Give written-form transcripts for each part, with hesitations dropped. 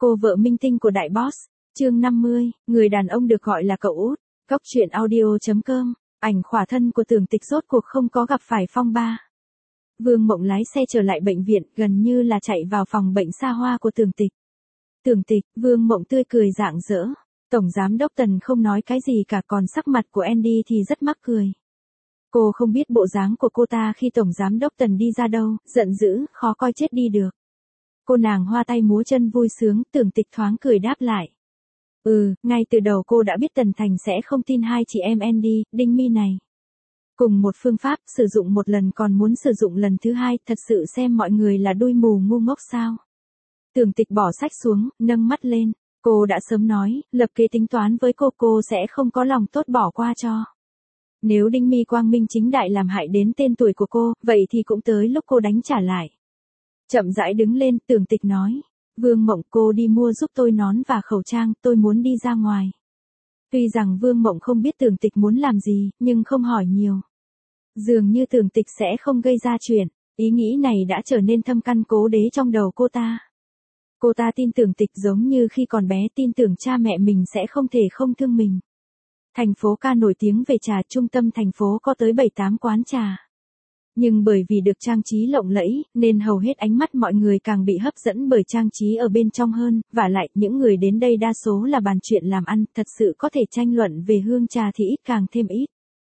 Cô vợ minh tinh của đại boss. Chương 50, người đàn ông được gọi là cậu út. Cóc truyện audio.com. Ảnh khỏa thân của Tưởng Tịch rốt cuộc không có gặp phải phong ba. Vương Mộng lái xe trở lại bệnh viện, gần như là chạy vào phòng bệnh xa hoa của Tưởng Tịch. Tưởng Tịch, Vương Mộng tươi cười rạng rỡ. Tổng giám đốc Tần không nói cái gì cả, còn sắc mặt của Andy thì rất mắc cười. Cô không biết bộ dáng của cô ta khi tổng giám đốc Tần đi ra đâu, giận dữ, khó coi chết đi được. Cô nàng hoa tay múa chân vui sướng, Tưởng Tịch thoáng cười đáp lại. Ngay từ đầu cô đã biết Tần Thành sẽ không tin hai chị em Andy, Đinh Mi này. Cùng một phương pháp, sử dụng một lần còn muốn sử dụng lần thứ hai, thật sự xem mọi người là đuôi mù ngu ngốc sao. Tưởng Tịch bỏ sách xuống, nâng mắt lên. Cô đã sớm nói, lập kế tính toán với cô sẽ không có lòng tốt bỏ qua cho. Nếu Đinh Mi quang minh chính đại làm hại đến tên tuổi của cô, vậy thì cũng tới lúc cô đánh trả lại. Chậm rãi đứng lên, Tưởng Tịch nói. Vương Mộng, cô đi mua giúp tôi nón và khẩu trang, tôi muốn đi ra ngoài. Tuy rằng Vương Mộng không biết Tưởng Tịch muốn làm gì, nhưng không hỏi nhiều. Dường như Tưởng Tịch sẽ không gây ra chuyện, ý nghĩ này đã trở nên thâm căn cố đế trong đầu cô ta. Cô ta tin Tưởng Tịch giống như khi còn bé tin tưởng cha mẹ mình sẽ không thể không thương mình. Thành phố ca nổi tiếng về trà, trung tâm thành phố có tới 7-8 quán trà. Nhưng bởi vì được trang trí lộng lẫy, nên hầu hết ánh mắt mọi người càng bị hấp dẫn bởi trang trí ở bên trong hơn, vả lại những người đến đây đa số là bàn chuyện làm ăn, thật sự có thể tranh luận về hương trà thì ít càng thêm ít.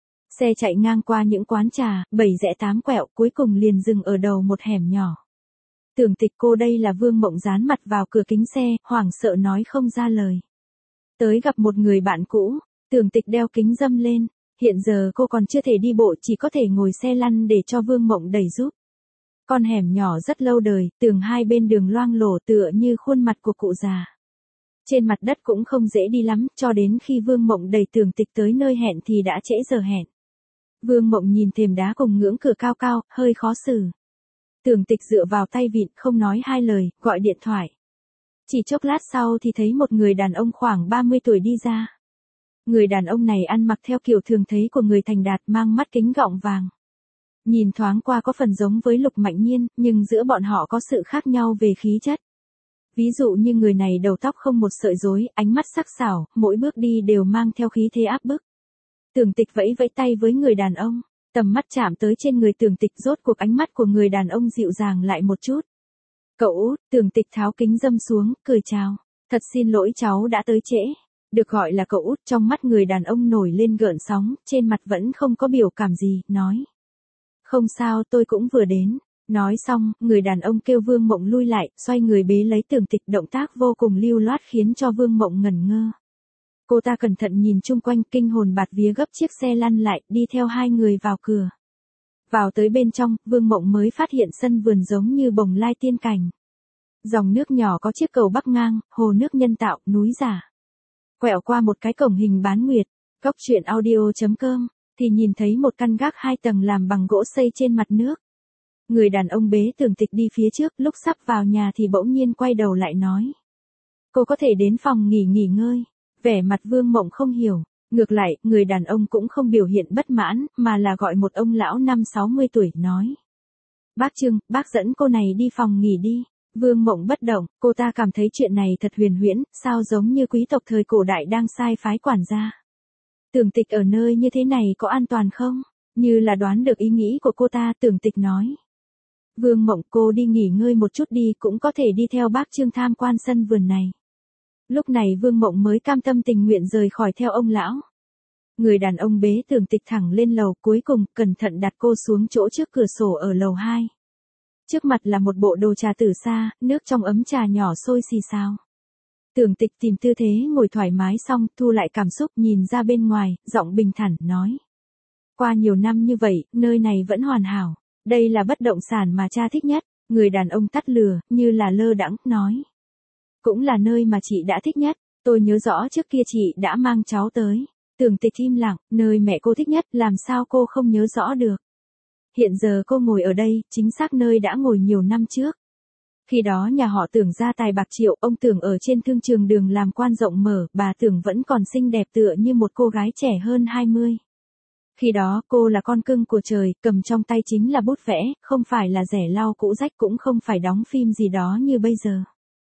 Xe chạy ngang qua những quán trà, 7 rẽ 8 quẹo, cuối cùng liền dừng ở đầu một hẻm nhỏ. Tưởng Tịch, cô đây là Vương Mộng dán mặt vào cửa kính xe, hoảng sợ nói không ra lời. Tới gặp một người bạn cũ, Tưởng Tịch đeo kính râm lên. Hiện giờ cô còn chưa thể đi bộ, chỉ có thể ngồi xe lăn để cho Vương Mộng đẩy giúp. Con hẻm nhỏ rất lâu đời, tường hai bên đường loang lổ tựa như khuôn mặt của cụ già. Trên mặt đất cũng không dễ đi lắm, cho đến khi Vương Mộng đẩy Tưởng Tịch tới nơi hẹn thì đã trễ giờ hẹn. Vương Mộng nhìn thềm đá cùng ngưỡng cửa cao cao, hơi khó xử. Tưởng Tịch dựa vào tay vịn, không nói hai lời, gọi điện thoại. Chỉ chốc lát sau thì thấy một người đàn ông khoảng 30 tuổi đi ra. Người đàn ông này ăn mặc theo kiểu thường thấy của người thành đạt, mang mắt kính gọng vàng. Nhìn thoáng qua có phần giống với Lục Mạnh Nhiên, nhưng giữa bọn họ có sự khác nhau về khí chất. Ví dụ như người này đầu tóc không một sợi rối, ánh mắt sắc sảo, mỗi bước đi đều mang theo khí thế áp bức. Tưởng Tịch vẫy vẫy tay với người đàn ông, tầm mắt chạm tới trên người Tưởng Tịch, rốt cuộc ánh mắt của người đàn ông dịu dàng lại một chút. Cậu út, Tưởng Tịch tháo kính râm xuống, cười chào. Thật xin lỗi cháu đã tới trễ. Được gọi là cậu út, trong mắt người đàn ông nổi lên gợn sóng, trên mặt vẫn không có biểu cảm gì, nói. Không sao, tôi cũng vừa đến. Nói xong, người đàn ông kêu Vương Mộng lui lại, xoay người bế lấy Tưởng Tịch, động tác vô cùng lưu loát khiến cho Vương Mộng ngẩn ngơ. Cô ta cẩn thận nhìn chung quanh, kinh hồn bạt vía gấp chiếc xe lăn lại, đi theo hai người vào cửa. Vào tới bên trong, Vương Mộng mới phát hiện sân vườn giống như bồng lai tiên cảnh. Dòng nước nhỏ có chiếc cầu bắc ngang, hồ nước nhân tạo, núi giả. Quẹo qua một cái cổng hình bán nguyệt, Cóc truyện audio.com, thì nhìn thấy một căn gác 2 tầng làm bằng gỗ xây trên mặt nước. Người đàn ông bế Tưởng Tịch đi phía trước, lúc sắp vào nhà thì bỗng nhiên quay đầu lại nói. Cô có thể đến phòng nghỉ ngơi. Vẻ mặt Vương Mộng không hiểu, ngược lại, người đàn ông cũng không biểu hiện bất mãn, mà là gọi một ông lão 50-60 tuổi, nói. Bác Trương, bác dẫn cô này đi phòng nghỉ đi. Vương Mộng bất động, cô ta cảm thấy chuyện này thật huyền huyễn, sao giống như quý tộc thời cổ đại đang sai phái quản gia. Tưởng Tịch ở nơi như thế này có an toàn không? Như là đoán được ý nghĩ của cô ta, Tưởng Tịch nói. Vương Mộng, cô đi nghỉ ngơi một chút đi, cũng có thể đi theo bác Trương tham quan sân vườn này. Lúc này Vương Mộng mới cam tâm tình nguyện rời khỏi theo ông lão. Người đàn ông bế Tưởng Tịch thẳng lên lầu, cuối cùng cẩn thận đặt cô xuống chỗ trước cửa sổ ở lầu 2. Trước mặt là một bộ đồ trà từ xa, nước trong ấm trà nhỏ sôi xì xào. Tưởng Tịch tìm tư thế ngồi thoải mái xong, thu lại cảm xúc, nhìn ra bên ngoài, giọng bình thản, nói. Qua nhiều năm như vậy, nơi này vẫn hoàn hảo. Đây là bất động sản mà cha thích nhất. Người đàn ông tắt lửa, như là lơ đãng, nói. Cũng là nơi mà chị đã thích nhất. Tôi nhớ rõ trước kia chị đã mang cháu tới. Tưởng Tịch im lặng, nơi mẹ cô thích nhất, làm sao cô không nhớ rõ được. Hiện giờ cô ngồi ở đây, chính xác nơi đã ngồi nhiều năm trước. Khi đó nhà họ Tưởng gia tài bạc triệu, ông Tưởng ở trên thương trường đường làm quan rộng mở, bà Tưởng vẫn còn xinh đẹp tựa như một cô gái trẻ hơn 20. Khi đó cô là con cưng của trời, cầm trong tay chính là bút vẽ, không phải là rẻ lau cũ rách, cũng không phải đóng phim gì đó như bây giờ.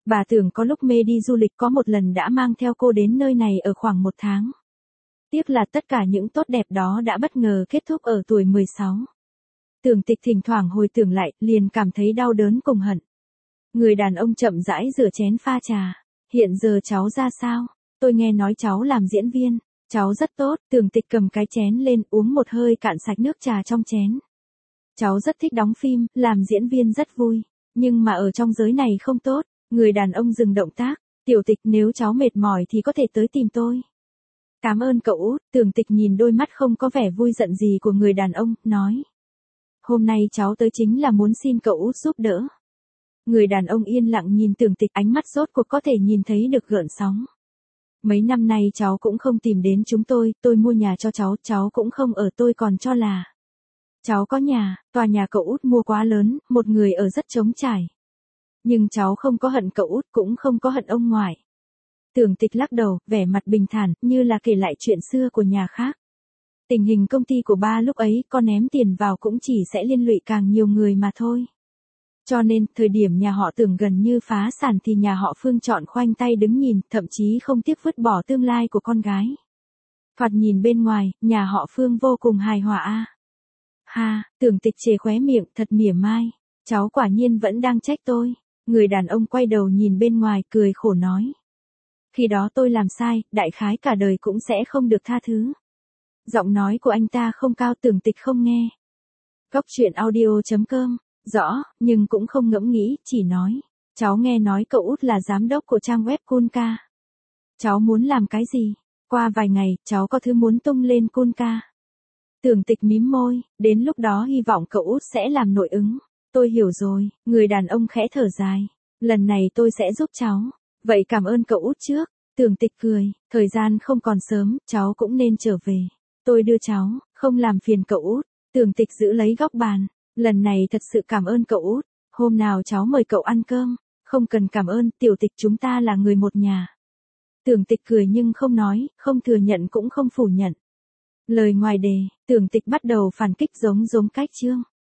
Bà Tưởng có lúc mê đi du lịch, có một lần đã mang theo cô đến nơi này ở khoảng 1 tháng. Tiếc là tất cả những tốt đẹp đó đã bất ngờ kết thúc ở tuổi 16. Tưởng Tịch thỉnh thoảng hồi tưởng lại, liền cảm thấy đau đớn cùng hận. Người đàn ông chậm rãi rửa chén pha trà. Hiện giờ cháu ra sao? Tôi nghe nói cháu làm diễn viên. Cháu rất tốt. Tưởng Tịch cầm cái chén lên, uống một hơi cạn sạch nước trà trong chén. Cháu rất thích đóng phim, làm diễn viên rất vui. Nhưng mà ở trong giới này không tốt. Người đàn ông dừng động tác. Tiểu Tịch, nếu cháu mệt mỏi thì có thể tới tìm tôi. Cảm ơn cậu út. Tưởng Tịch nhìn đôi mắt không có vẻ vui giận gì của người đàn ông, nói. Hôm nay cháu tới chính là muốn xin cậu út giúp đỡ. Người đàn ông yên lặng nhìn Tưởng Tịch, ánh mắt rốt cuộc có thể nhìn thấy được gợn sóng. Mấy năm nay cháu cũng không tìm đến chúng tôi mua nhà cho cháu cũng không ở, tôi còn cho là. Cháu có nhà, tòa nhà cậu út mua quá lớn, một người ở rất trống trải. Nhưng cháu không có hận cậu út, cũng không có hận ông ngoại. Tưởng Tịch lắc đầu, vẻ mặt bình thản, như là kể lại chuyện xưa của nhà khác. Tình hình công ty của ba lúc ấy, con ném tiền vào cũng chỉ sẽ liên lụy càng nhiều người mà thôi. Cho nên, thời điểm nhà họ Tưởng gần như phá sản thì nhà họ Phương chọn khoanh tay đứng nhìn, thậm chí không tiếc vứt bỏ tương lai của con gái. Thoạt nhìn bên ngoài, nhà họ Phương vô cùng hài hòa a. Ha, Tưởng Tịch chề khóe miệng, thật mỉa mai. Cháu quả nhiên vẫn đang trách tôi. Người đàn ông quay đầu nhìn bên ngoài, cười khổ nói. Khi đó tôi làm sai, đại khái cả đời cũng sẽ không được tha thứ. Giọng nói của anh ta không cao, Tưởng Tịch không nghe. Góc truyện audio.com. Rõ, nhưng cũng không ngẫm nghĩ, chỉ nói. Cháu nghe nói cậu út là giám đốc của trang web Kunka. Cháu muốn làm cái gì? Qua vài ngày, cháu có thứ muốn tung lên Kunka. Tưởng Tịch mím môi, đến lúc đó hy vọng cậu út sẽ làm nội ứng. Tôi hiểu rồi, người đàn ông khẽ thở dài. Lần này tôi sẽ giúp cháu. Vậy cảm ơn cậu út trước. Tưởng Tịch cười, thời gian không còn sớm, cháu cũng nên trở về. Tôi đưa cháu, không làm phiền cậu út. Tưởng Tịch giữ lấy góc bàn. Lần này thật sự cảm ơn cậu út. Hôm nào cháu mời cậu ăn cơm. Không cần cảm ơn, Tiểu Tịch chúng ta là người một nhà. Tưởng Tịch cười nhưng không nói, không thừa nhận cũng không phủ nhận. Lời ngoài đề, Tưởng Tịch bắt đầu phản kích giống cách Trương.